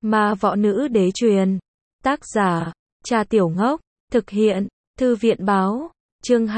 Ma võ nữ đế truyền. Tác giả, Cha Tiểu Ngốc. Thực hiện, Thư viện báo. Chương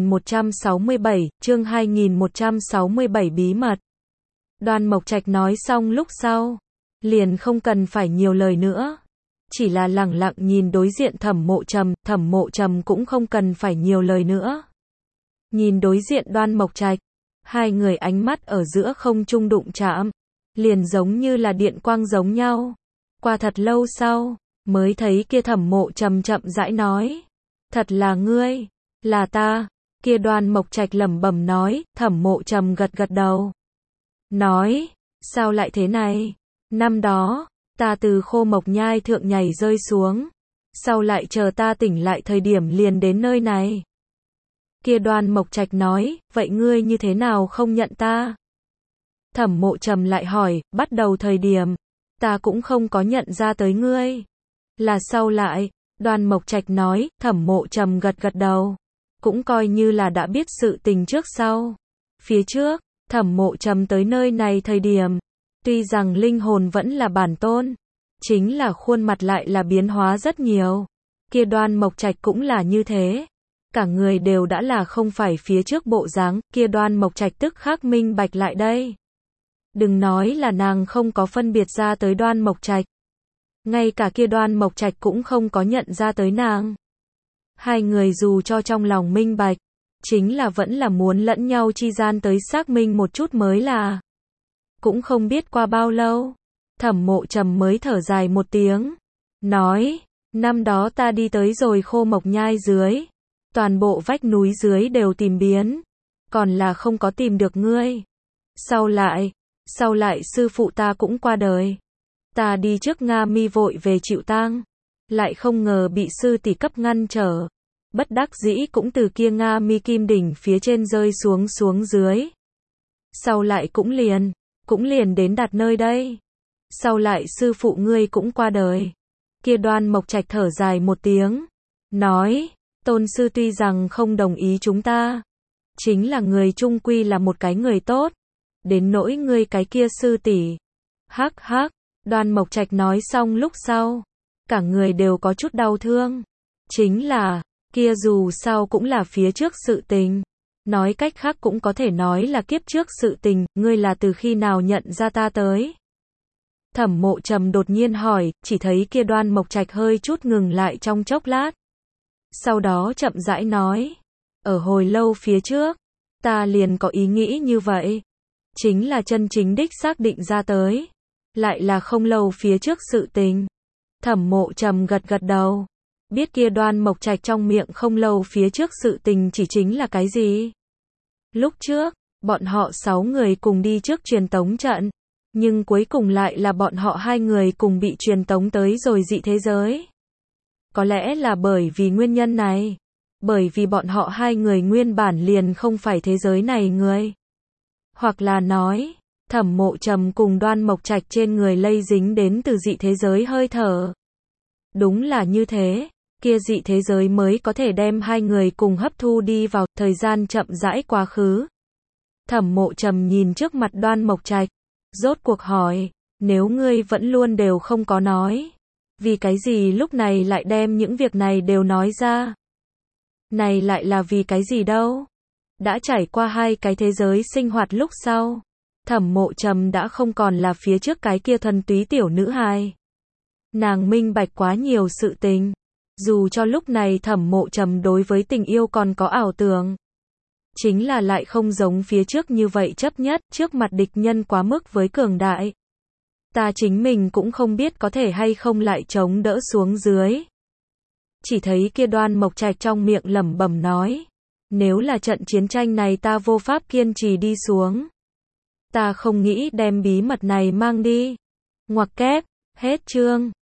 2167 bí mật. Đoan Mộc Trạch nói xong lúc sau, liền không cần phải nhiều lời nữa. Chỉ là lẳng lặng nhìn đối diện Thẩm Mộ Trầm cũng không cần phải nhiều lời nữa. Nhìn đối diện Đoan Mộc Trạch, hai người ánh mắt ở giữa không trung đụng chạm, liền giống như là điện quang giống nhau. Qua thật lâu sau, mới thấy kia Thẩm Mộ Trầm chậm rãi nói, thật là ngươi, là ta. Kia Đoan Mộc Trạch lẩm bẩm nói. Thẩm Mộ Trầm gật gật đầu, nói, sao lại thế này? Năm đó, ta từ Khô Mộc Nhai thượng nhảy rơi xuống, sau lại chờ ta tỉnh lại thời điểm liền đến nơi này. Kia Đoan Mộc Trạch nói, vậy ngươi như thế nào không nhận ta? Thẩm Mộ Trầm lại hỏi, bắt đầu thời điểm, ta cũng không có nhận ra tới ngươi. Là sau lại, Đoan Mộc Trạch nói. Thẩm Mộ Trầm gật gật đầu, cũng coi như là đã biết sự tình trước sau. Phía trước, Thẩm Mộ Trầm tới nơi này thời điểm, tuy rằng linh hồn vẫn là bản tôn, chính là khuôn mặt lại là biến hóa rất nhiều. Kia Đoan Mộc Trạch cũng là như thế, cả người đều đã là không phải phía trước bộ dáng. Kia Đoan Mộc Trạch tức khắc minh bạch lại đây. Đừng nói là nàng không có phân biệt ra tới Đoan Mộc Trạch, ngay cả kia Đoan Mộc Trạch cũng không có nhận ra tới nàng. Hai người dù cho trong lòng minh bạch, chính là vẫn là muốn lẫn nhau chi gian tới xác minh một chút mới là. Cũng không biết qua bao lâu, Thẩm Mộ Trầm mới thở dài một tiếng, nói, năm đó ta đi tới rồi Khô Mộc Nhai dưới, toàn bộ vách núi dưới đều tìm biến, còn là không có tìm được ngươi. Sau lại sư phụ ta cũng qua đời. Ta đi trước Nga Mi vội về chịu tang, lại không ngờ bị sư tỷ cấp ngăn trở. Bất đắc dĩ cũng từ kia Nga Mi kim đỉnh phía trên rơi xuống dưới. Sau lại cũng liền đến đạt nơi đây. Sau lại sư phụ ngươi cũng qua đời. Kia Đoan Mộc Trạch thở dài một tiếng, nói, tôn sư tuy rằng không đồng ý chúng ta, chính là người chung quy là một cái người tốt. Đến nỗi ngươi cái kia sư tỷ. Hắc hắc. Đoan Mộc Trạch nói xong lúc sau, cả người đều có chút đau thương. Chính là, kia dù sao cũng là phía trước sự tình. Nói cách khác cũng có thể nói là kiếp trước sự tình. Ngươi là từ khi nào nhận ra ta tới? Thẩm Mộ Trầm đột nhiên hỏi. Chỉ thấy kia Đoan Mộc Trạch hơi chút ngừng lại trong chốc lát, sau đó chậm rãi nói, ở hồi lâu phía trước, ta liền có ý nghĩ như vậy. Chính là chân chính đích xác định ra tới, lại là không lâu phía trước sự tình. Thẩm Mộ Trầm gật gật đầu, biết kia Đoan Mộc Trạch trong miệng không lâu phía trước sự tình chỉ chính là cái gì. Lúc trước, bọn họ 6 người cùng đi trước truyền tống trận, nhưng cuối cùng lại là bọn họ 2 người cùng bị truyền tống tới rồi dị thế giới. Có lẽ là bởi vì nguyên nhân này, bởi vì bọn họ 2 người nguyên bản liền không phải thế giới này người. Hoặc là nói, Thẩm Mộ Trầm cùng Đoan Mộc Trạch trên người lây dính đến từ dị thế giới hơi thở. Đúng là như thế, kia dị thế giới mới có thể đem 2 người cùng hấp thu đi vào. Thời gian chậm rãi quá khứ. Thẩm Mộ Trầm nhìn trước mặt Đoan Mộc Trạch, rốt cuộc hỏi, nếu ngươi vẫn luôn đều không có nói, vì cái gì lúc này lại đem những việc này đều nói ra? Này lại là vì cái gì đâu? Đã trải qua 2 cái thế giới sinh hoạt lúc sau, Thẩm Mộ Trầm đã không còn là phía trước cái kia thuần túy tiểu nữ hài. Nàng minh bạch quá nhiều sự tình, dù cho lúc này Thẩm Mộ Trầm đối với tình yêu còn có ảo tưởng, chính là lại không giống phía trước như vậy chấp nhất trước mặt địch nhân quá mức với cường đại. Ta chính mình cũng không biết có thể hay không lại chống đỡ xuống dưới. Chỉ thấy kia Đoan Mộc Trạch trong miệng lẩm bẩm nói, nếu là trận chiến tranh này ta vô pháp kiên trì đi xuống, ta không nghĩ đem bí mật này mang đi. Ngoặc kép, hết chương.